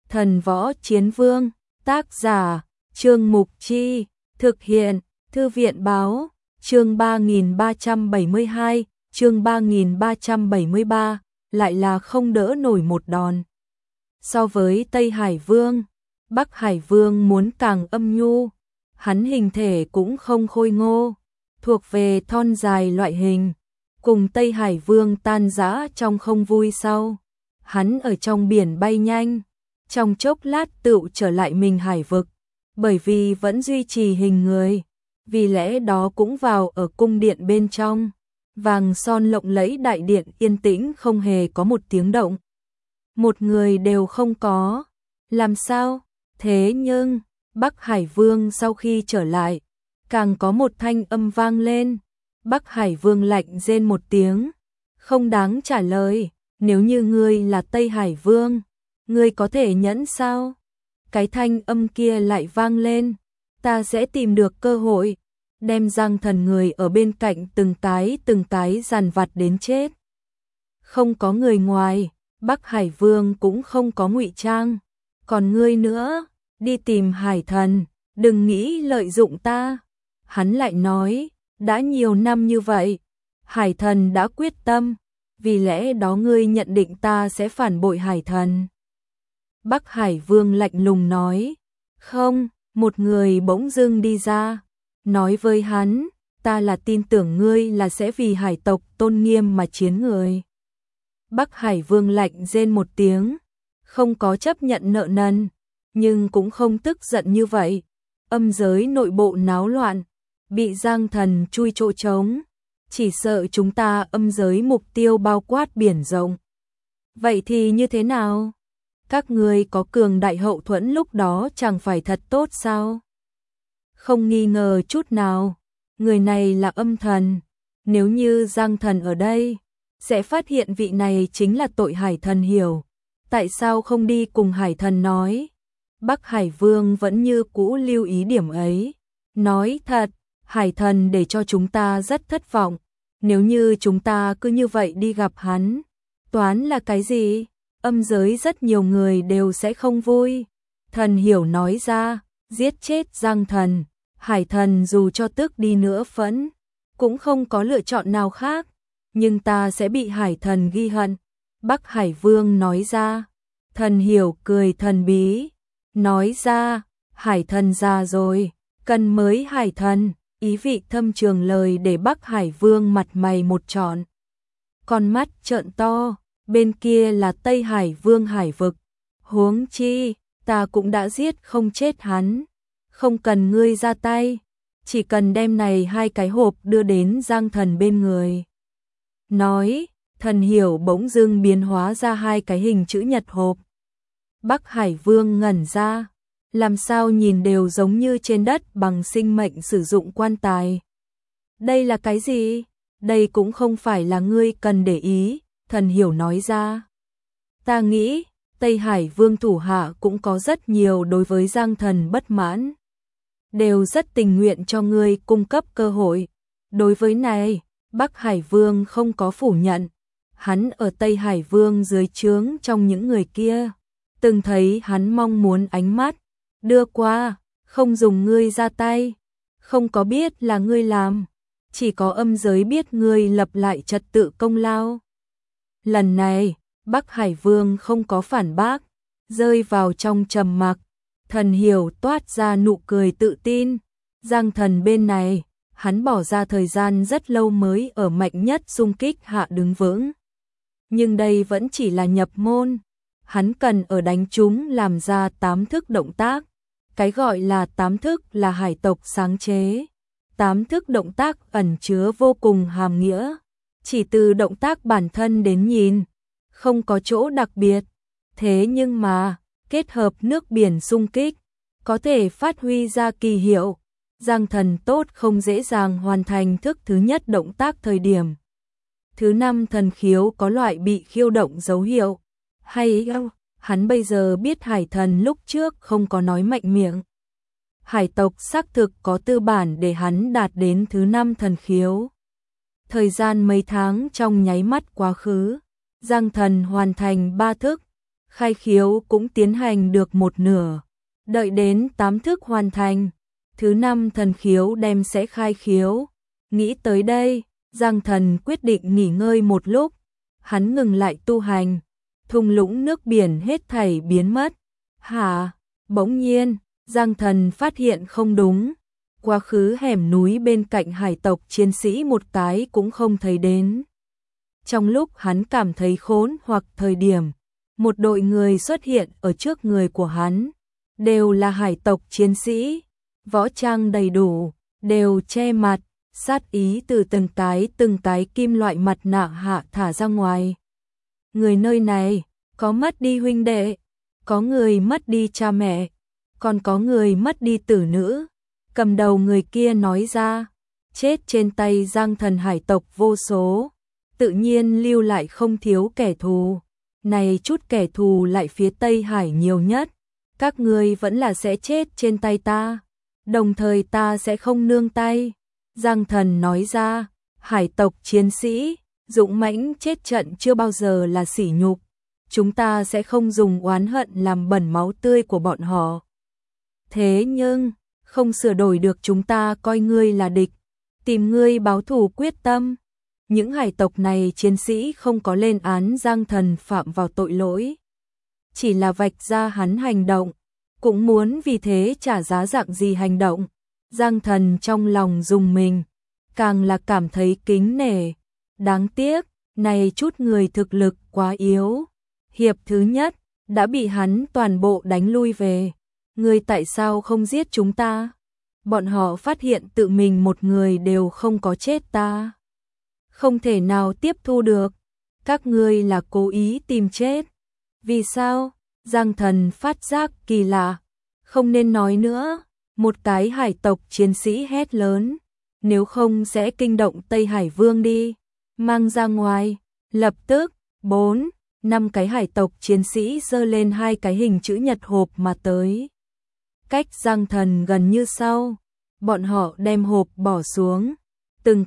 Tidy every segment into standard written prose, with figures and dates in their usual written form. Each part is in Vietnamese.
Thần Võ Chiến Vương, tác giả, Trương Mục Chi, thực hiện, Thư viện Báo, chương 3372, chương 3373, lại là không đỡ nổi một đòn. So với Tây Hải Vương, Bắc Hải Vương muốn càng âm nhu, hắn hình thể cũng không khôi ngô, thuộc về thon dài loại hình, cùng Tây Hải Vương tan rã trong không vui sau. Hắn ở trong biển bay nhanh, trong chốc lát tựu trở lại mình hải vực, bởi vì vẫn duy trì hình người, vì lẽ đó cũng vào ở cung điện bên trong, vàng son lộng lẫy đại điện yên tĩnh không hề có một tiếng động. Một người đều không có, làm sao? Thế nhưng, Bắc Hải Vương sau khi trở lại, càng có một thanh âm vang lên. Bắc Hải Vương lạnh rên một tiếng, không đáng trả lời, nếu như ngươi là Tây Hải Vương, ngươi có thể nhẫn sao? Cái thanh âm kia lại vang lên, ta sẽ tìm được cơ hội, đem Giang Thần người ở bên cạnh từng cái dằn vặt đến chết. Không có người ngoài, Bắc Hải Vương cũng không có ngụy trang, còn ngươi nữa, đi tìm Hải Thần, đừng nghĩ lợi dụng ta. Hắn lại nói, đã nhiều năm như vậy, Hải Thần đã quyết tâm, vì lẽ đó ngươi nhận định ta sẽ phản bội Hải Thần. Bắc Hải Vương lạnh lùng nói, không, một người bỗng dưng đi ra, nói với hắn, ta là tin tưởng ngươi là sẽ vì hải tộc tôn nghiêm mà chiến người. Bắc Hải Vương lạnh rên một tiếng, không có chấp nhận nợ nần, nhưng cũng không tức giận như vậy. Âm giới nội bộ náo loạn, bị Giang Thần chui chỗ trống, chỉ sợ chúng ta âm giới mục tiêu bao quát biển rộng. Vậy thì như thế nào? Các ngươi có cường đại hậu thuẫn lúc đó chẳng phải thật tốt sao? Không nghi ngờ chút nào, người này là âm thần, nếu như Giang Thần ở đây, sẽ phát hiện vị này chính là tội Hải Thần hiểu. Tại sao không đi cùng Hải Thần nói? Bắc Hải Vương vẫn như cũ lưu ý điểm ấy, nói thật, Hải Thần để cho chúng ta rất thất vọng, nếu như chúng ta cứ như vậy đi gặp hắn, toán là cái gì? Âm giới rất nhiều người đều sẽ không vui. Thần hiểu nói ra, giết chết Giang Thần, Hải Thần dù cho tức đi nữa phẫn, cũng không có lựa chọn nào khác, nhưng ta sẽ bị Hải Thần ghi hận. Bắc Hải Vương nói ra, Thần hiểu cười thần bí, nói ra, Hải Thần già rồi, cần mới Hải Thần, ý vị thâm trường lời để Bắc Hải Vương mặt mày một trọn. Con mắt trợn to, bên kia là Tây Hải Vương hải vực, huống chi, ta cũng đã giết không chết hắn, không cần ngươi ra tay, chỉ cần đem này hai cái hộp đưa đến Giang Thần bên người. Nói, Thần hiểu bỗng dưng biến hóa ra hai cái hình chữ nhật hộp. Bắc Hải Vương ngẩn ra, làm sao nhìn đều giống như trên đất bằng sinh mệnh sử dụng quan tài. Đây là cái gì? Đây cũng không phải là ngươi cần để ý, Thần hiểu nói ra. Ta nghĩ, Tây Hải Vương thủ hạ cũng có rất nhiều đối với Giang Thần bất mãn, đều rất tình nguyện cho ngươi cung cấp cơ hội. Đối với này, Bắc Hải Vương không có phủ nhận, hắn ở Tây Hải Vương dưới trướng trong những người kia, từng thấy hắn mong muốn ánh mắt, đưa qua, không dùng ngươi ra tay, không có biết là ngươi làm, chỉ có âm giới biết ngươi lập lại trật tự công lao. Lần này, Bắc Hải Vương không có phản bác, rơi vào trong trầm mặc. Thần hiểu toát ra nụ cười tự tin. Giang Thần bên này, hắn bỏ ra thời gian rất lâu mới ở mạnh nhất xung kích hạ đứng vững. Nhưng đây vẫn chỉ là nhập môn. Hắn cần ở đánh chúng làm ra 8 thức động tác. Cái gọi là 8 thức là hải tộc sáng chế. 8 thức động tác ẩn chứa vô cùng hàm nghĩa. Chỉ từ động tác bản thân đến nhìn, không có chỗ đặc biệt. Thế nhưng mà, kết hợp nước biển xung kích, có thể phát huy ra kỳ hiệu. Giang Thần tốt không dễ dàng hoàn thành thức thứ nhất động tác thời điểm. Thứ 5 thần khiếu có loại bị khiêu động dấu hiệu. Hay hắn bây giờ biết Hải Thần lúc trước không có nói mạnh miệng. Hải tộc xác thực có tư bản để hắn đạt đến thứ 5 thần khiếu. Thời gian mấy tháng trong nháy mắt quá khứ, Giang Thần hoàn thành 3 thức, khai khiếu cũng tiến hành được một nửa. Đợi đến 8 thức hoàn thành, thứ 5 thần khiếu đem sẽ khai khiếu. Nghĩ tới đây, Giang Thần quyết định nghỉ ngơi một lúc. Hắn ngừng lại tu hành, thung lũng nước biển hết thảy biến mất. Hả? Bỗng nhiên, Giang Thần phát hiện không đúng. Quá khứ hẻm núi bên cạnh hải tộc chiến sĩ một cái cũng không thấy đến. Trong lúc hắn cảm thấy khốn hoặc thời điểm, một đội người xuất hiện ở trước người của hắn. Đều là hải tộc chiến sĩ, võ trang đầy đủ, đều che mặt, sát ý từ từng cái kim loại mặt nạ hạ thả ra ngoài. Người nơi này, có mất đi huynh đệ, có người mất đi cha mẹ, còn có người mất đi tử nữ. Cầm đầu người kia nói ra, chết trên tay Giang Thần hải tộc vô số, tự nhiên lưu lại không thiếu kẻ thù. Này chút kẻ thù lại phía Tây Hải nhiều nhất, các ngươi vẫn là sẽ chết trên tay ta, đồng thời ta sẽ không nương tay. Giang Thần nói ra, hải tộc chiến sĩ, dũng mãnh chết trận chưa bao giờ là sỉ nhục, chúng ta sẽ không dùng oán hận làm bẩn máu tươi của bọn họ. Thế nhưng, không sửa đổi được chúng ta coi ngươi là địch, tìm ngươi báo thù quyết tâm. Những hải tộc này chiến sĩ không có lên án Giang Thần phạm vào tội lỗi, chỉ là vạch ra hắn hành động, cũng muốn vì thế trả giá dạng gì hành động. Giang Thần trong lòng rùng mình, càng là cảm thấy kính nể. Đáng tiếc, này chút người thực lực quá yếu. Hiệp thứ nhất, đã bị hắn toàn bộ đánh lui về. Ngươi tại sao không giết chúng ta? Bọn họ phát hiện tự mình một người đều không có chết ta. Không thể nào tiếp thu được. Các ngươi là cố ý tìm chết. Vì sao? Giang Thần phát giác kỳ lạ. Không nên nói nữa. Một cái hải tộc chiến sĩ hét lớn. Nếu không sẽ kinh động Tây Hải Vương đi. Mang ra ngoài. Lập tức, 4, 5 cái hải tộc chiến sĩ giơ lên 2 cái hình chữ nhật hộp mà tới. Cách Giang Thần gần như sau. Bọn họ đem hộp bỏ xuống. Từng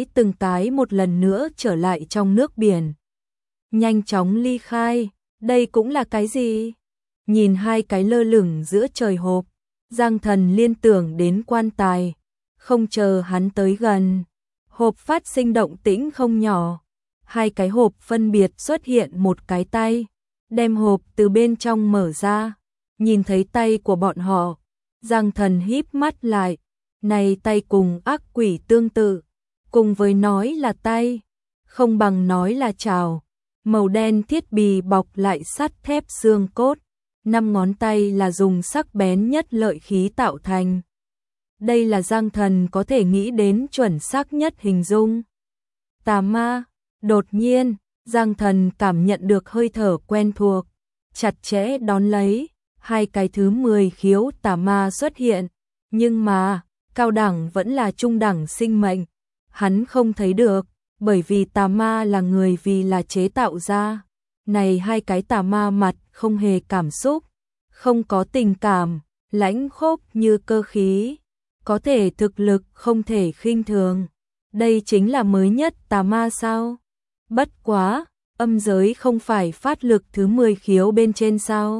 cái một lần nữa trở lại trong nước biển. Nhanh chóng ly khai. Đây cũng là cái gì? Nhìn 2 cái lơ lửng giữa trời hộp, Giang Thần liên tưởng đến quan tài. Không chờ hắn tới gần, hộp phát sinh động tĩnh không nhỏ. 2 cái hộp phân biệt xuất hiện một cái tay, đem hộp từ bên trong mở ra. Nhìn thấy tay của bọn họ, Giang Thần híp mắt lại. Này tay cùng ác quỷ tương tự, cùng với nói là tay, không bằng nói là trảo. Màu đen thiết bị bọc lại sắt thép xương cốt, 5 ngón tay là dùng sắc bén nhất lợi khí tạo thành. Đây là Giang Thần có thể nghĩ đến chuẩn xác nhất hình dung. Tà ma. Đột nhiên, Giang Thần cảm nhận được hơi thở quen thuộc, chặt chẽ đón lấy. 2 cái thứ 10 khiếu tà ma xuất hiện, nhưng mà cao đẳng vẫn là trung đẳng sinh mệnh. Hắn không thấy được, bởi vì tà ma là người vì là chế tạo ra. Này 2 cái tà ma mặt không hề cảm xúc, không có tình cảm, lãnh khốc như cơ khí, có thể thực lực không thể khinh thường. Đây chính là mới nhất tà ma sao? Bất quá, âm giới không phải phát lực thứ 10 khiếu bên trên sao?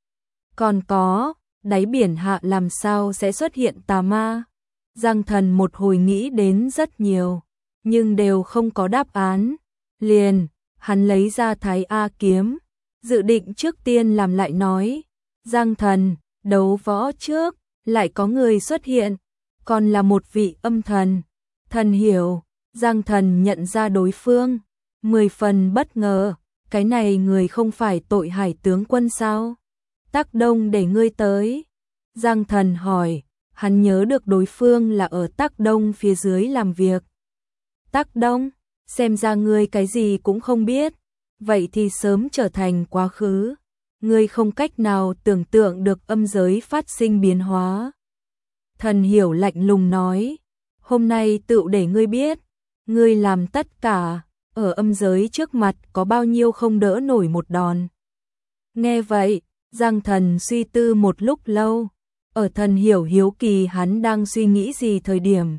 Còn có, đáy biển hạ làm sao sẽ xuất hiện tà ma? Giang Thần một hồi nghĩ đến rất nhiều, nhưng đều không có đáp án. Liền, hắn lấy ra Thái A kiếm, dự định trước tiên làm lại nói. Giang Thần, đấu võ trước, lại có người xuất hiện, còn là một vị âm thần. Thần hiểu, Giang Thần nhận ra đối phương, 10 phần bất ngờ, cái này người không phải Tội Hải tướng quân sao? Tắc Đông để ngươi tới. Giang Thần hỏi, hắn nhớ được đối phương là ở Tắc Đông phía dưới làm việc. Tắc Đông, xem ra ngươi cái gì cũng không biết, vậy thì sớm trở thành quá khứ. Ngươi không cách nào tưởng tượng được âm giới phát sinh biến hóa. Thần hiểu lạnh lùng nói, hôm nay tựu để ngươi biết, ngươi làm tất cả, ở âm giới trước mặt có bao nhiêu không đỡ nổi một đòn. Nghe vậy, Giang Thần suy tư một lúc lâu, ở Thần hiểu hiếu kỳ hắn đang suy nghĩ gì thời điểm.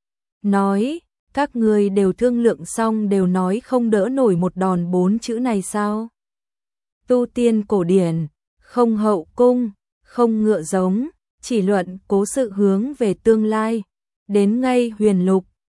Nói, các ngươi đều thương lượng xong đều nói không đỡ nổi một đòn 4 chữ này sao? tu tiên cổ điển, không hậu cung, không ngựa giống, chỉ luận cố sự hướng về tương lai. Đến ngay huyền lục,